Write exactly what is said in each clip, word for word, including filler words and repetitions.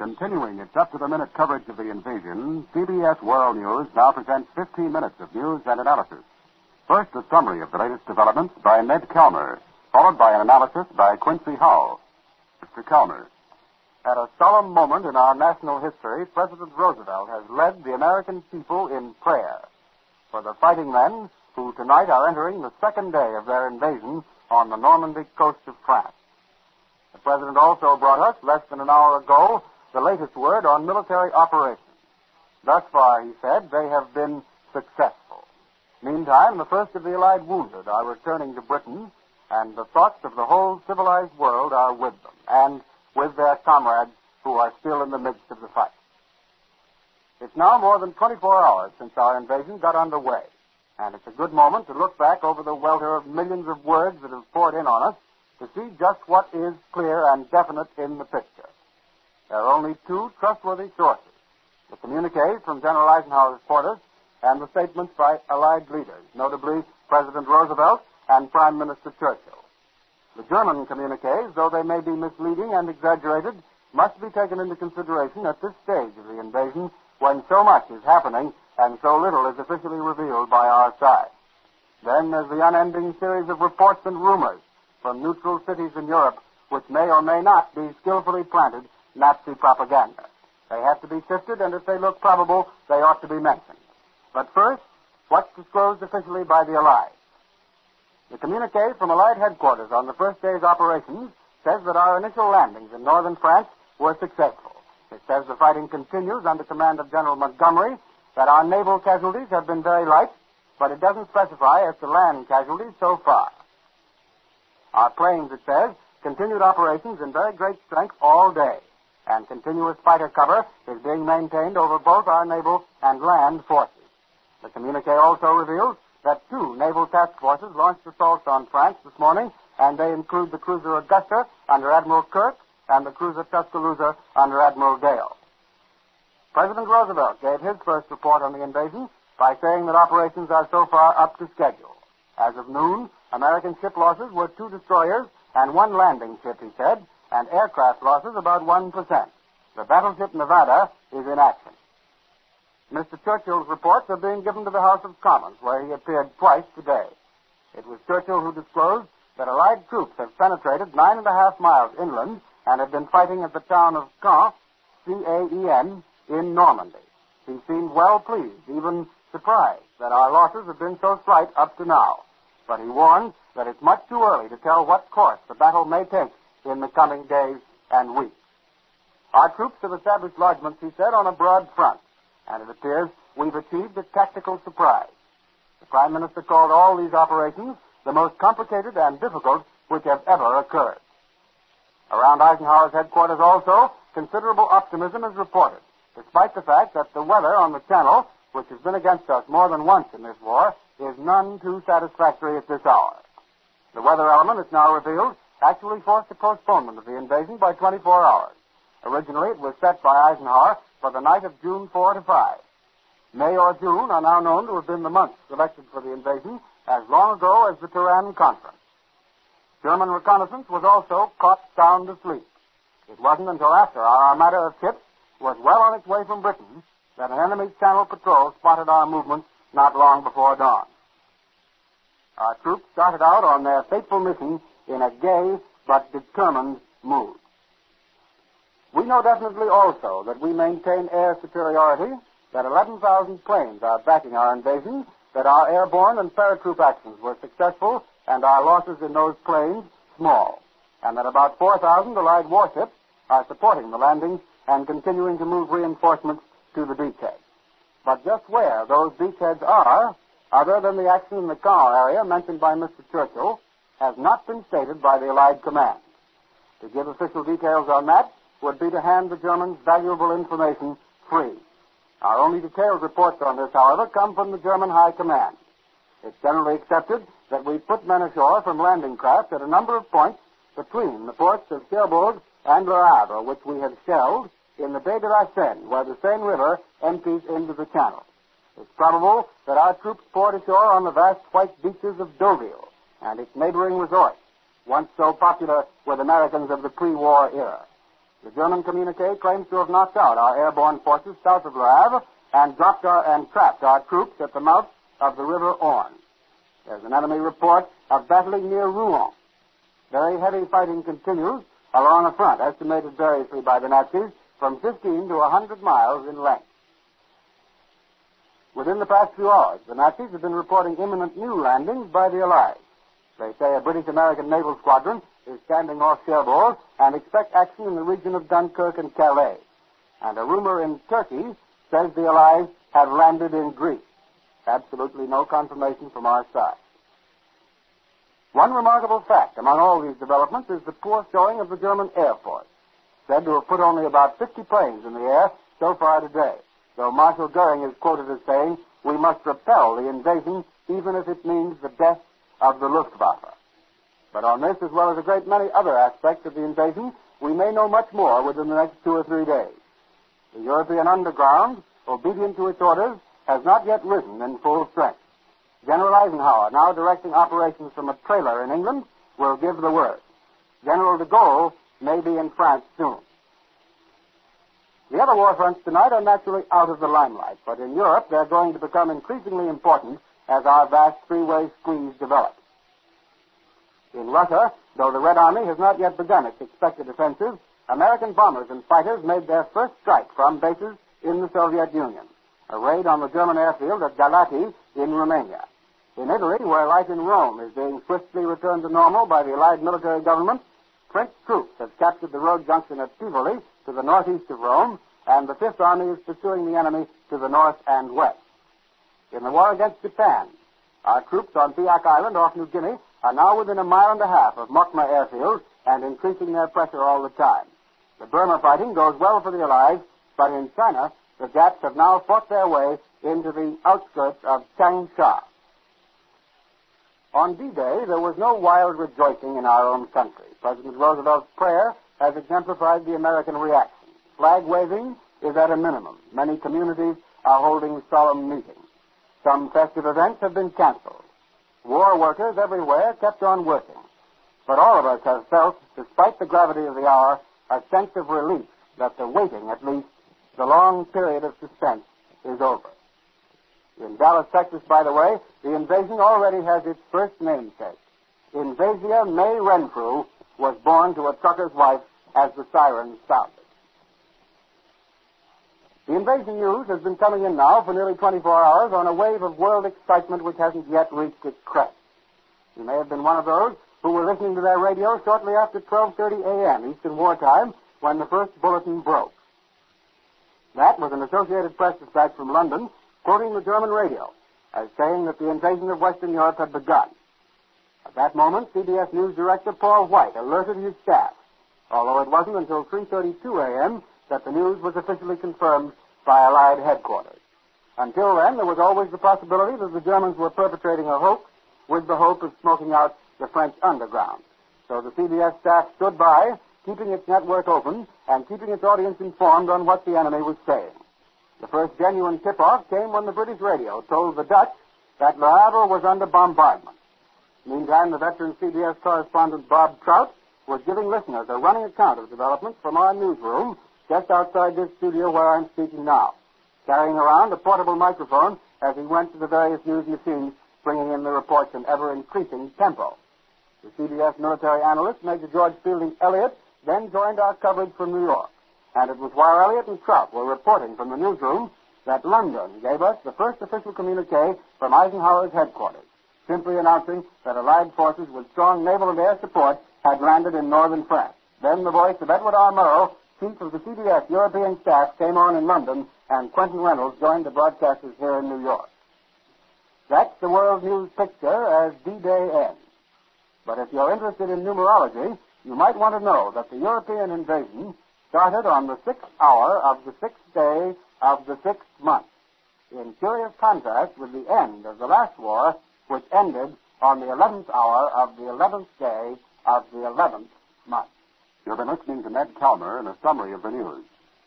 Continuing its up-to-the-minute coverage of the invasion, C B S World News now presents fifteen minutes of news and analysis. First, a summary of the latest developments by Ned Kelmer, followed by an analysis by Quincy Howell. Mister Kelmer. At a solemn moment in our national history, President Roosevelt has led the American people in prayer for the fighting men who tonight are entering the second day of their invasion on the Normandy coast of France. The President also brought us, less than an hour ago, the latest word on military operations. Thus far, he said, they have been successful. Meantime, the first of the Allied wounded are returning to Britain, and the thoughts of the whole civilized world are with them, and with their comrades who are still in the midst of the fight. It's now more than twenty-four hours since our invasion got underway, and it's a good moment to look back over the welter of millions of words that have poured in on us to see just what is clear and definite in the picture. There are only two trustworthy sources, the communiques from General Eisenhower's quarters and the statements by Allied leaders, notably President Roosevelt and Prime Minister Churchill. The German communiques, though they may be misleading and exaggerated, must be taken into consideration at this stage of the invasion when so much is happening and so little is officially revealed by our side. Then there's the unending series of reports and rumors from neutral cities in Europe which may or may not be skillfully planted Nazi propaganda. They have to be sifted, and if they look probable, they ought to be mentioned. But first, what's disclosed officially by the Allies? The communique from Allied headquarters on the first day's operations says that our initial landings in northern France were successful. It says the fighting continues under command of General Montgomery, that our naval casualties have been very light, but it doesn't specify as to land casualties so far. Our planes, it says, continued operations in very great strength all day, and continuous fighter cover is being maintained over both our naval and land forces. The communique also reveals that two naval task forces launched assaults on France this morning, and they include the cruiser Augusta under Admiral Kirk and the cruiser Tuscaloosa under Admiral Dale. President Roosevelt gave his first report on the invasion by saying that operations are so far up to schedule. As of noon, American ship losses were two destroyers and one landing ship, he said, and aircraft losses about one percent. The battleship Nevada is in action. Mister Churchill's reports are being given to the House of Commons, where he appeared twice today. It was Churchill who disclosed that Allied troops have penetrated nine and a half miles inland and have been fighting at the town of Caen, C A E N, in Normandy. He seemed well pleased, even surprised, that our losses have been so slight up to now. But he warned that it's much too early to tell what course the battle may take in the coming days and weeks. Our troops have established lodgments, he said, on a broad front, and it appears we've achieved a tactical surprise. The Prime Minister called all these operations the most complicated and difficult which have ever occurred. Around Eisenhower's headquarters also, considerable optimism is reported, despite the fact that the weather on the Channel, which has been against us more than once in this war, is none too satisfactory at this hour. The weather element is now revealed actually forced a postponement of the invasion by twenty-four hours. Originally, it was set by Eisenhower for the night of June fourth to fifth. May or June are now known to have been the months selected for the invasion as long ago as the Turan Conference. German reconnaissance was also caught sound asleep. It wasn't until after our armada of ships was well on its way from Britain that an enemy channel patrol spotted our movements not long before dawn. Our troops started out on their fateful mission in a gay but determined mood. We know definitely also that we maintain air superiority, that eleven thousand planes are backing our invasion, that our airborne and paratroop actions were successful, and our losses in those planes small, and that about four thousand Allied warships are supporting the landings and continuing to move reinforcements to the beachhead. But just where those beachheads are, other than the action in the Caen area mentioned by Mister Churchill, has not been stated by the Allied command. To give official details on that would be to hand the Germans valuable information free. Our only detailed reports on this, however, come from the German High Command. It's generally accepted that we put men ashore from landing craft at a number of points between the ports of Cherbourg and Le Havre, which we have shelled in the Bay de la Seine, where the Seine River empties into the channel. It's probable that our troops poured ashore on the vast white beaches of Deauville and its neighboring resorts, once so popular with Americans of the pre-war era. The German communique claims to have knocked out our airborne forces south of Le Havre and dropped our, and trapped our troops at the mouth of the River Orne. There's an enemy report of battling near Rouen. Very heavy fighting continues along a front estimated variously by the Nazis from fifteen to one hundred miles in length. Within the past few hours, the Nazis have been reporting imminent new landings by the Allies. They say a British-American naval squadron is standing off Cherbourg and expect action in the region of Dunkirk and Calais. And a rumor in Turkey says the Allies have landed in Greece. Absolutely no confirmation from our side. One remarkable fact among all these developments is the poor showing of the German Air Force, said to have put only about fifty planes in the air so far today, though Marshal Goering is quoted as saying, "We must repel the invasion even if it means the death of the Luftwaffe." But on this, as well as a great many other aspects of the invasion, we may know much more within the next two or three days. The European underground, obedient to its orders, has not yet risen in full strength. General Eisenhower, now directing operations from a trailer in England, will give the word. General de Gaulle may be in France soon. The other war fronts tonight are naturally out of the limelight, but in Europe they're going to become increasingly important as our vast three-way squeeze develops. In Russia, though the Red Army has not yet begun its expected offensive, American bombers and fighters made their first strike from bases in the Soviet Union, a raid on the German airfield at Galati in Romania. In Italy, where life in Rome is being swiftly returned to normal by the Allied military government, French troops have captured the road junction at Tivoli to the northeast of Rome, and the Fifth Army is pursuing the enemy to the north and west. In the war against Japan, our troops on Biak Island off New Guinea are now within a mile and a half of Mokma airfield and increasing their pressure all the time. The Burma fighting goes well for the Allies, but in China, the Japs have now fought their way into the outskirts of Changsha. On D-Day, there was no wild rejoicing in our own country. President Roosevelt's prayer has exemplified the American reaction. Flag waving is at a minimum. Many communities are holding solemn meetings. Some festive events have been canceled. War workers everywhere kept on working. But all of us have felt, despite the gravity of the hour, a sense of relief that the waiting, at least, the long period of suspense, is over. In Dallas, Texas, by the way, the invasion already has its first namesake. Invasia May Renfrew was born to a trucker's wife as the sirens sounded. The invasion news has been coming in now for nearly twenty-four hours on a wave of world excitement which hasn't yet reached its crest. You may have been one of those who were listening to their radio shortly after twelve thirty a.m. Eastern Wartime when the first bulletin broke. That was an Associated Press dispatch from London quoting the German radio as saying that the invasion of Western Europe had begun. At that moment, C B S News Director Paul White alerted his staff, although it wasn't until three thirty-two a.m. that the news was officially confirmed by Allied headquarters. Until then, there was always the possibility that the Germans were perpetrating a hoax with the hope of smoking out the French underground. So the C B S staff stood by, keeping its network open and keeping its audience informed on what the enemy was saying. The first genuine tip-off came when the British radio told the Dutch that Le Havre was under bombardment. Meantime, the veteran C B S correspondent Bob Trout was giving listeners a running account of developments from our newsroom just outside this studio where I'm speaking now, carrying around a portable microphone as he went to the various news machines, bringing in the reports in ever-increasing tempo. The C B S military analyst, Major George Fielding Elliott, then joined our coverage from New York. And it was while Elliott and Trout were reporting from the newsroom that London gave us the first official communique from Eisenhower's headquarters, simply announcing that Allied forces with strong naval and air support had landed in northern France. Then the voice of Edward R. Murrow, chief of the C B S European staff, came on in London, and Quentin Reynolds joined the broadcasters here in New York. That's the world news picture as D-Day ends. But if you're interested in numerology, you might want to know that the European invasion started on the sixth hour of the sixth day of the sixth month, in curious contrast with the end of the last war, which ended on the eleventh hour of the eleventh day of the eleventh month. You've been listening to Ned Calmer in a summary of the news.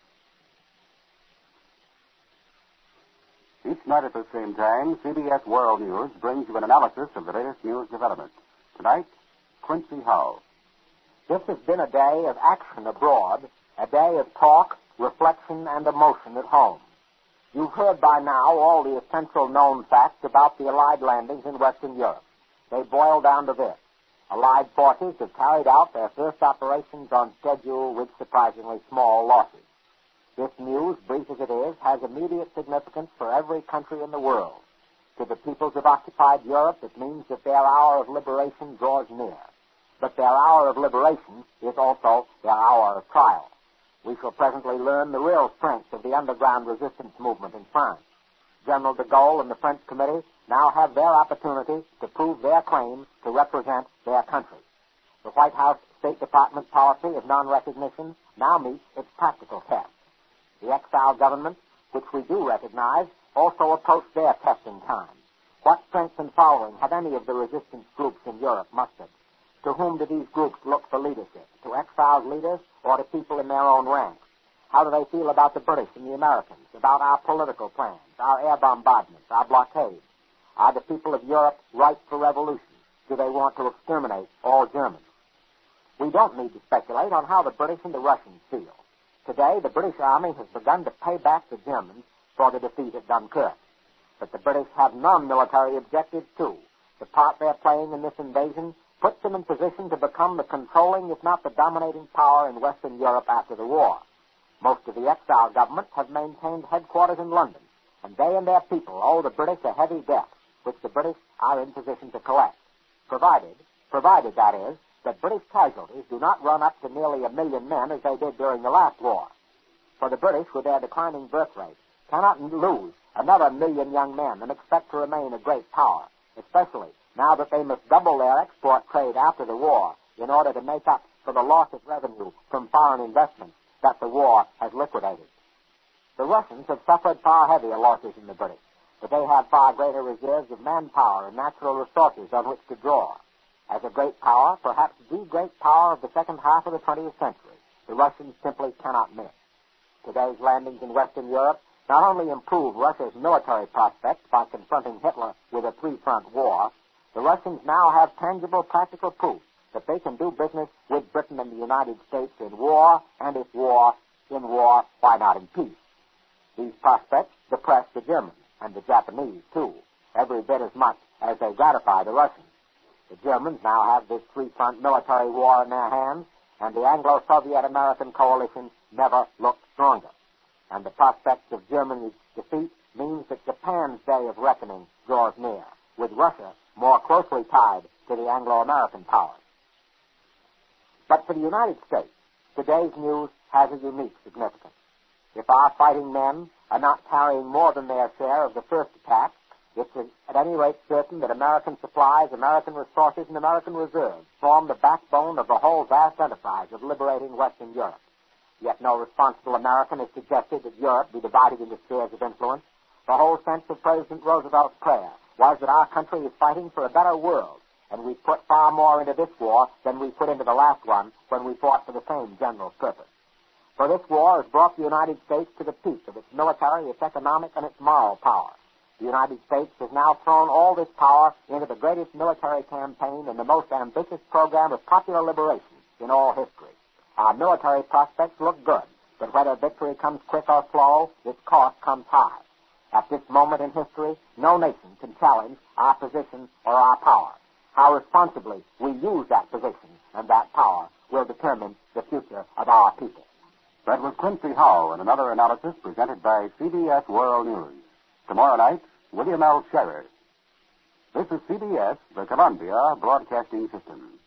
Each night at the same time, C B S World News brings you an analysis of the latest news developments. Tonight, Quincy Howe. This has been a day of action abroad A day of talk, reflection, and emotion at home. You've heard by now all the essential known facts about the Allied landings in Western Europe. They boil down to this. Allied forces have carried out their first operations on schedule with surprisingly small losses. This news, brief as it is, has immediate significance for every country in the world. To the peoples of occupied Europe, it means that their hour of liberation draws near. But their hour of liberation is also their hour of trial. We shall presently learn the real strength of the underground resistance movement in France. General de Gaulle and the French Committee now have their opportunity to prove their claim to represent their country. The White House State Department policy of non-recognition now meets its practical test. The exile governments, which we do recognize, also approach their testing time. What strength and following have any of the resistance groups in Europe mustered? To whom do these groups look for leadership? To exiled leaders or to people in their own ranks? How do they feel about the British and the Americans, about our political plans, our air bombardments, our blockades? Are the people of Europe ripe for revolution? Do they want to exterminate all Germans? We don't need to speculate on how the British and the Russians feel. Today, the British Army has begun to pay back the Germans for the defeat at Dunkirk. But the British have non-military objectives, too. The part they're playing in this invasion puts them in position to become the controlling, if not the dominating power in Western Europe after the war. Most of the exile governments have maintained headquarters in London, and they and their people owe the British a heavy debt, which the British are in position to collect, provided, provided, that is, that British casualties do not run up to nearly a million men as they did during the last war. For the British, with their declining birth rate, cannot lose another million young men and expect to remain a great power, especially now that they must double their export trade after the war in order to make up for the loss of revenue from foreign investments that the war has liquidated. The Russians have suffered far heavier losses than the British, but they have far greater reserves of manpower and natural resources on which to draw. As a great power, perhaps the great power of the second half of the twentieth century, the Russians simply cannot miss. Today's landings in Western Europe not only improve Russia's military prospects by confronting Hitler with a three-front war, the Russians now have tangible practical proof that they can do business with Britain and the United States in war, and if war, in war, why not in peace? These prospects depress the Germans, and the Japanese, too, every bit as much as they gratify the Russians. The Germans now have this three-front military war in their hands, and the Anglo-Soviet-American coalition never looked stronger. And the prospects of Germany's defeat means that Japan's day of reckoning draws near, with Russia more closely tied to the Anglo-American powers. But for the United States, today's news has a unique significance. If our fighting men are not carrying more than their share of the first attack, it's at any rate certain that American supplies, American resources, and American reserves form the backbone of the whole vast enterprise of liberating Western Europe. Yet no responsible American has suggested that Europe be divided into spheres of influence. The whole sense of President Roosevelt's prayer was that our country is fighting for a better world, and we put far more into this war than we put into the last one when we fought for the same general purpose. For this war has brought the United States to the peak of its military, its economic, and its moral power. The United States has now thrown all this power into the greatest military campaign and the most ambitious program of popular liberation in all history. Our military prospects look good, but whether victory comes quick or slow, its cost comes high. At this moment in history, no nation can challenge our position or our power. How responsibly we use that position and that power will determine the future of our people. That was Quincy Howe in another analysis presented by C B S World News. Tomorrow night, William L. Scherer. This is C B S, the Columbia Broadcasting System.